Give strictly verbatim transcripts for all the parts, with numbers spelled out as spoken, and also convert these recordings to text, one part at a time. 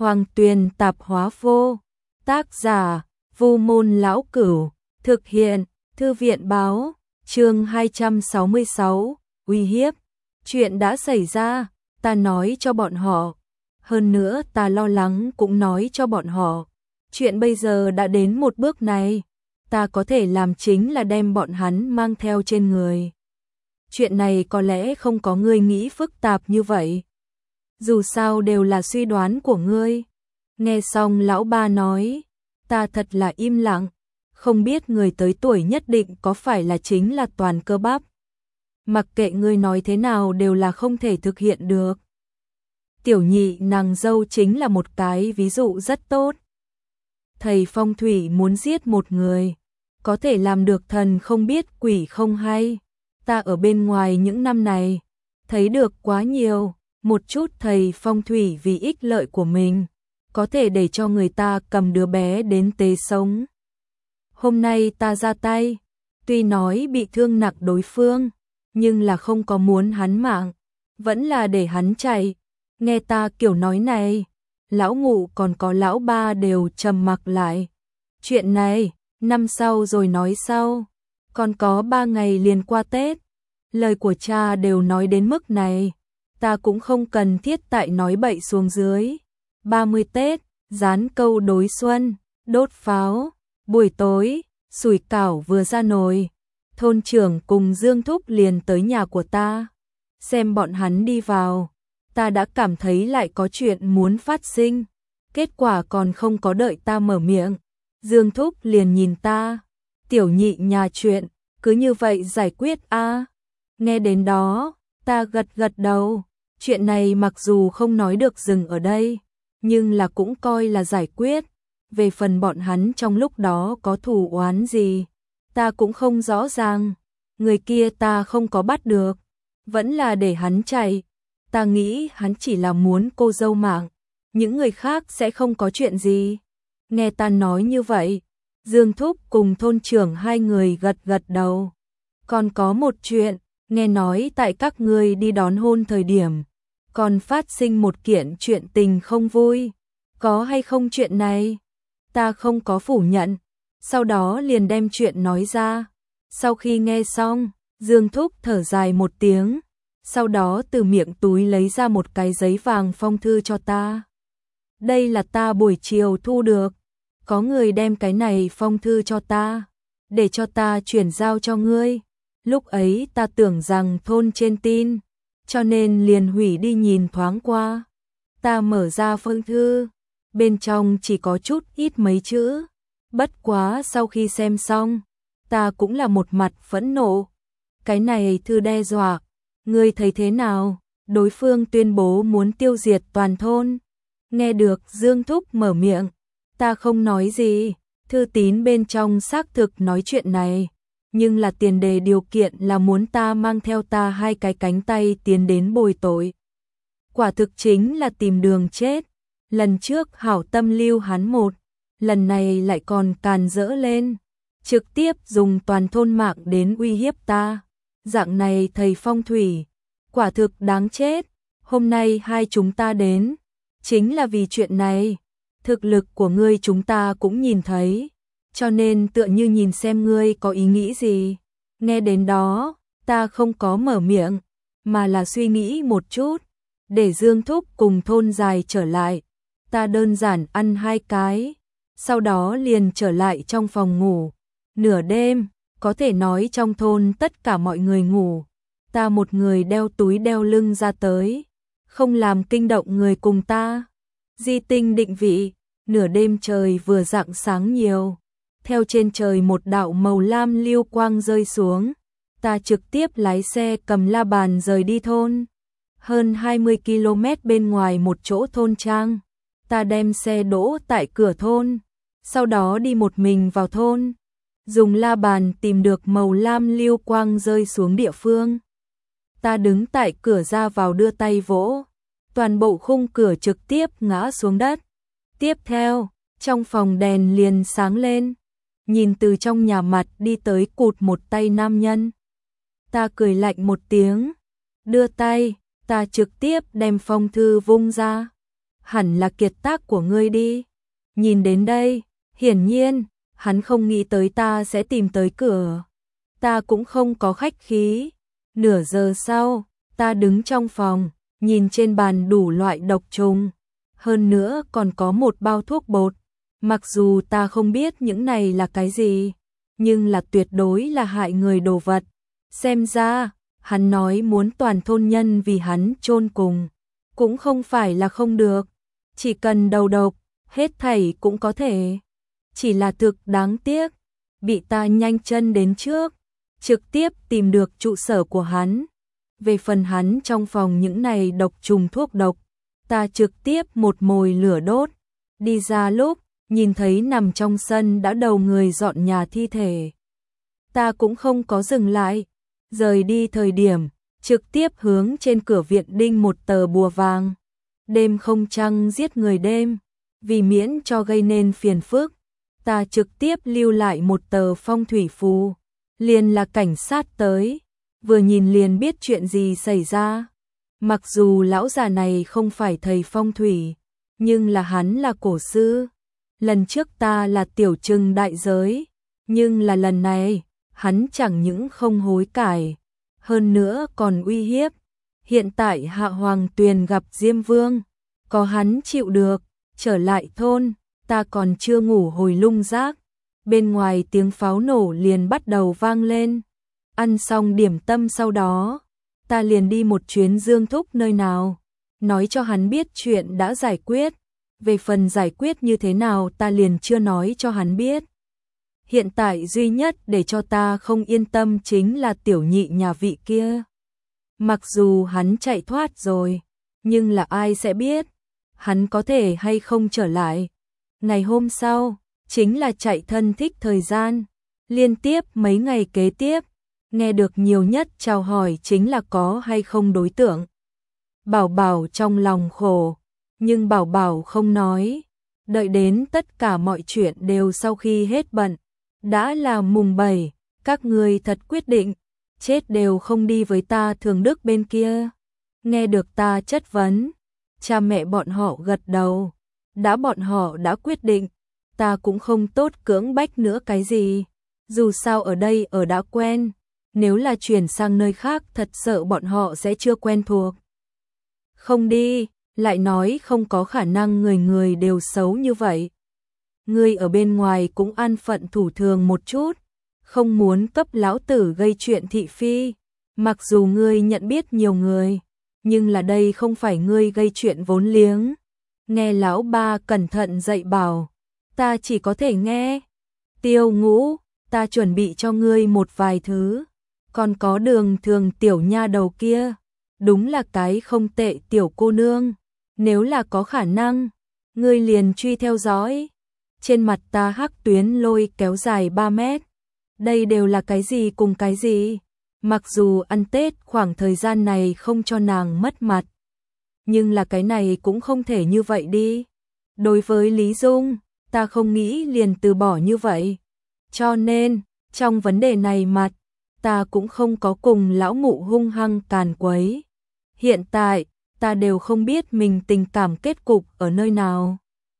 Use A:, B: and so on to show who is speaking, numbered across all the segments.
A: Hoàng Tuyền Tạp Hóa Vô. Tác giả Vu Môn Lão Cửu. Thực hiện Thư viện Báo. Chương hai trăm sáu mươi sáu. Uy hiếp. Chuyện đã xảy ra, ta nói cho bọn họ. Hơn nữa ta lo lắng cũng nói cho bọn họ. Chuyện bây giờ đã đến một bước này, ta có thể làm chính là đem bọn hắn mang theo trên người. Chuyện này có lẽ không có ngươi nghĩ phức tạp như vậy. Dù sao đều là suy đoán của ngươi. Nghe xong lão ba nói, ta thật là im lặng, không biết người tới tuổi nhất định có phải là chính là toàn cơ bắp. Mặc kệ ngươi nói thế nào đều là không thể thực hiện được. Tiểu nhị nàng dâu chính là một cái ví dụ rất tốt. Thầy phong thủy muốn giết một người, có thể làm được thần không biết quỷ không hay. Ta ở bên ngoài những năm này, thấy được quá nhiều, một chút thầy phong thủy vì ích lợi của mình, có thể để cho người ta cầm đứa bé đến tế sống. Hôm nay ta ra tay, tuy nói bị thương nặng đối phương, nhưng là không có muốn hắn mạng, vẫn là để hắn chạy. Nghe ta kiểu nói này, lão ngụ còn có lão ba đều trầm mặc lại. Chuyện này, năm sau rồi nói sau, còn có ba ngày liền qua Tết. Lời của cha đều nói đến mức này, ta cũng không cần thiết tại nói bậy xuống dưới. ba mươi Tết, dán câu đối xuân, đốt pháo, buổi tối, sủi cảo vừa ra nồi. Thôn trưởng cùng Dương Thúc liền tới nhà của ta, xem bọn hắn đi vào. Ta đã cảm thấy lại có chuyện muốn phát sinh, kết quả còn không có đợi ta mở miệng, Dương Thúc liền nhìn ta, tiểu nhị nhà chuyện, cứ như vậy giải quyết a. À. Nghe đến đó, ta gật gật đầu, chuyện này mặc dù không nói được dừng ở đây, nhưng là cũng coi là giải quyết. Về phần bọn hắn trong lúc đó có thù oán gì, ta cũng không rõ ràng, người kia ta không có bắt được, vẫn là để hắn chạy. Ta nghĩ hắn chỉ là muốn cô dâu mạng, những người khác sẽ không có chuyện gì. Nghe ta nói như vậy, Dương Thúc cùng thôn trưởng hai người gật gật đầu. Còn có một chuyện, nghe nói tại các ngươi đi đón hôn thời điểm, còn phát sinh một kiện chuyện tình không vui. Có hay không chuyện này? Ta không có phủ nhận, sau đó liền đem chuyện nói ra. Sau khi nghe xong, Dương Thúc thở dài một tiếng. Sau đó từ miệng túi lấy ra một cái giấy vàng phong thư cho ta. Đây là ta buổi chiều thu được. Có người đem cái này phong thư cho ta, để cho ta chuyển giao cho ngươi. Lúc ấy ta tưởng rằng thôn trên tin, cho nên liền hủy đi nhìn thoáng qua. Ta mở ra phong thư, bên trong chỉ có chút ít mấy chữ. Bất quá sau khi xem xong, ta cũng là một mặt phẫn nộ. Cái này thư đe dọa. Ngươi thấy thế nào? Đối phương tuyên bố muốn tiêu diệt toàn thôn. Nghe được Dương Thúc mở miệng, ta không nói gì. Thư tín bên trong xác thực nói chuyện này, nhưng là tiền đề điều kiện là muốn ta mang theo ta hai cái cánh tay tiến đến bồi tội. Quả thực chính là tìm đường chết. Lần trước hảo tâm lưu hắn một, lần này lại còn càn rỡ lên, trực tiếp dùng toàn thôn mạng đến uy hiếp ta. Dạng này thầy phong thủy, quả thực đáng chết. Hôm nay hai chúng ta đến, chính là vì chuyện này. Thực lực của ngươi chúng ta cũng nhìn thấy, cho nên tựa như nhìn xem ngươi có ý nghĩ gì. Nghe đến đó, ta không có mở miệng, mà là suy nghĩ một chút, để Dương Thúc cùng thôn dài trở lại. Ta đơn giản ăn hai cái, sau đó liền trở lại trong phòng ngủ. Nửa đêm, có thể nói trong thôn tất cả mọi người ngủ, ta một người đeo túi đeo lưng ra tới, không làm kinh động người cùng ta. Di tinh định vị, nửa đêm trời vừa rạng sáng nhiều, theo trên trời một đạo màu lam lưu quang rơi xuống, ta trực tiếp lái xe cầm la bàn rời đi thôn. Hơn hai mươi ki lô mét bên ngoài một chỗ thôn trang, ta đem xe đỗ tại cửa thôn, sau đó đi một mình vào thôn. Dùng la bàn tìm được màu lam lưu quang rơi xuống địa phương. Ta đứng tại cửa ra vào đưa tay vỗ, toàn bộ khung cửa trực tiếp ngã xuống đất. Tiếp theo, trong phòng đèn liền sáng lên, nhìn từ trong nhà mặt đi tới cụt một tay nam nhân. Ta cười lạnh một tiếng, đưa tay, ta trực tiếp đem phong thư vung ra. hẳn là kiệt tác của ngươi đi. Nhìn đến đây, hiển nhiên, hắn không nghĩ tới ta sẽ tìm tới cửa. Ta cũng không có khách khí. Nửa giờ sau, ta đứng trong phòng, nhìn trên bàn đủ loại độc trùng. Hơn nữa còn có một bao thuốc bột. Mặc dù ta không biết những này là cái gì, nhưng là tuyệt đối là hại người đồ vật. Xem ra, hắn nói muốn toàn thôn nhân vì hắn chôn cùng. Cũng không phải là không được. Chỉ cần đầu độc, hết thảy cũng có thể. Chỉ là thực đáng tiếc, bị ta nhanh chân đến trước, trực tiếp tìm được trụ sở của hắn. Về phần hắn trong phòng những này độc trùng thuốc độc, ta trực tiếp một mồi lửa đốt. Đi ra lúc, nhìn thấy nằm trong sân đã đầu người dọn nhà thi thể. Ta cũng không có dừng lại, rời đi thời điểm, trực tiếp hướng trên cửa viện đinh một tờ bùa vàng. Đêm không trăng giết người đêm, vì miễn cho gây nên phiền phức, ta trực tiếp lưu lại một tờ phong thủy phù. Liền là cảnh sát tới, vừa nhìn liền biết chuyện gì xảy ra. Mặc dù lão già này không phải thầy phong thủy, nhưng là hắn là cổ sư. Lần trước ta là tiểu trừng đại giới, nhưng là lần này, hắn chẳng những không hối cải, hơn nữa còn uy hiếp. Hiện tại Hạ Hoàng Tuyền gặp Diêm Vương, có hắn chịu được, trở lại thôn, ta còn chưa ngủ hồi lung giác. Bên ngoài tiếng pháo nổ liền bắt đầu vang lên. Ăn xong điểm tâm sau đó, ta liền đi một chuyến Dương Thúc nơi nào, nói cho hắn biết chuyện đã giải quyết. Về phần giải quyết như thế nào ta liền chưa nói cho hắn biết. Hiện tại duy nhất để cho ta không yên tâm chính là tiểu nhị nhà vị kia. Mặc dù hắn chạy thoát rồi, nhưng là ai sẽ biết, hắn có thể hay không trở lại. Ngày hôm sau, chính là chạy thân thích thời gian, liên tiếp mấy ngày kế tiếp, nghe được nhiều nhất chào hỏi chính là có hay không đối tượng. Bảo Bảo trong lòng khổ, nhưng Bảo Bảo không nói, đợi đến tất cả mọi chuyện đều sau khi hết bận, đã là mùng bảy, các người thật quyết định, chết đều không đi với ta Thường Đức bên kia. Nghe được ta chất vấn, cha mẹ bọn họ gật đầu, đã bọn họ đã quyết định, ta cũng không tốt cưỡng bách nữa cái gì, dù sao ở đây ở đã quen, nếu là chuyển sang nơi khác thật sợ bọn họ sẽ chưa quen thuộc. Không đi, lại nói không có khả năng người người đều xấu như vậy. Ngươi ở bên ngoài cũng an phận thủ thường một chút, không muốn cấp lão tử gây chuyện thị phi. Mặc dù ngươi nhận biết nhiều người, nhưng là đây không phải ngươi gây chuyện vốn liếng. Nghe lão ba cẩn thận dạy bảo, ta chỉ có thể nghe. Tiêu Ngũ, ta chuẩn bị cho ngươi một vài thứ, còn có Đường Thường tiểu nha đầu kia, đúng là cái không tệ tiểu cô nương, nếu là có khả năng, ngươi liền truy theo dõi. Trên mặt ta hắc tuyến lôi kéo dài ba mét. Đây đều là cái gì cùng cái gì? Mặc dù ăn Tết khoảng thời gian này không cho nàng mất mặt, nhưng là cái này cũng không thể như vậy đi. Đối với Lý Dung, ta không nghĩ liền từ bỏ như vậy. Cho nên, trong vấn đề này mặt, ta cũng không có cùng lão mụ hung hăng càn quấy. Hiện tại, ta đều không biết mình tình cảm kết cục ở nơi nào.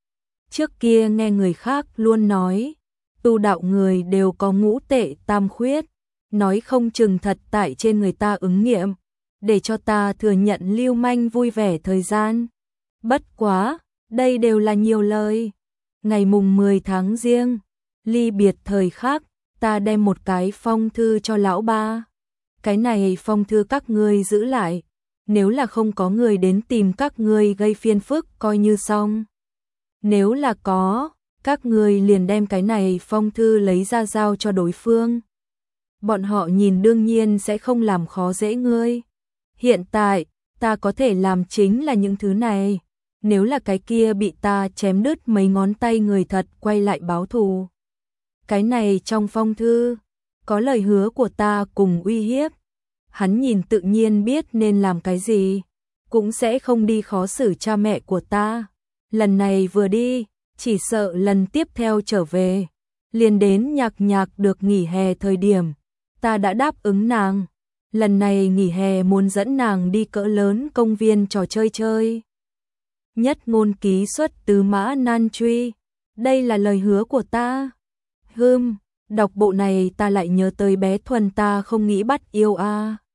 A: Trước kia nghe người khác luôn nói, tu đạo người đều có ngũ tệ tam khuyết, nói không chừng thật tại trên người ta ứng nghiệm, để cho ta thừa nhận lưu manh vui vẻ thời gian. Bất quá, đây đều là nhiều lời. Ngày mùng mười tháng Giêng, ly biệt thời khắc, ta đem một cái phong thư cho lão ba. Cái này phong thư các ngươi giữ lại, nếu là không có người đến tìm các ngươi gây phiền phức coi như xong. Nếu là có, các ngươi liền đem cái này phong thư lấy ra giao cho đối phương. Bọn họ nhìn đương nhiên sẽ không làm khó dễ ngươi. Hiện tại, ta có thể làm chính là những thứ này. Nếu là cái kia bị ta chém đứt mấy ngón tay người thật quay lại báo thù. Cái này trong phong thư, có lời hứa của ta cùng uy hiếp. Hắn nhìn tự nhiên biết nên làm cái gì, cũng sẽ không đi khó xử cha mẹ của ta. Lần này vừa đi, chỉ sợ lần tiếp theo trở về, liền đến nhạc nhạc được nghỉ hè thời điểm. Ta đã đáp ứng nàng, lần này nghỉ hè muốn dẫn nàng đi cỡ lớn công viên trò chơi chơi. Nhất ngôn ký xuất từ Mã Nan Truy. Đây là lời hứa của ta. Hừm, đọc bộ này ta lại nhớ tới bé Thuần ta không nghĩ bắt yêu a. À.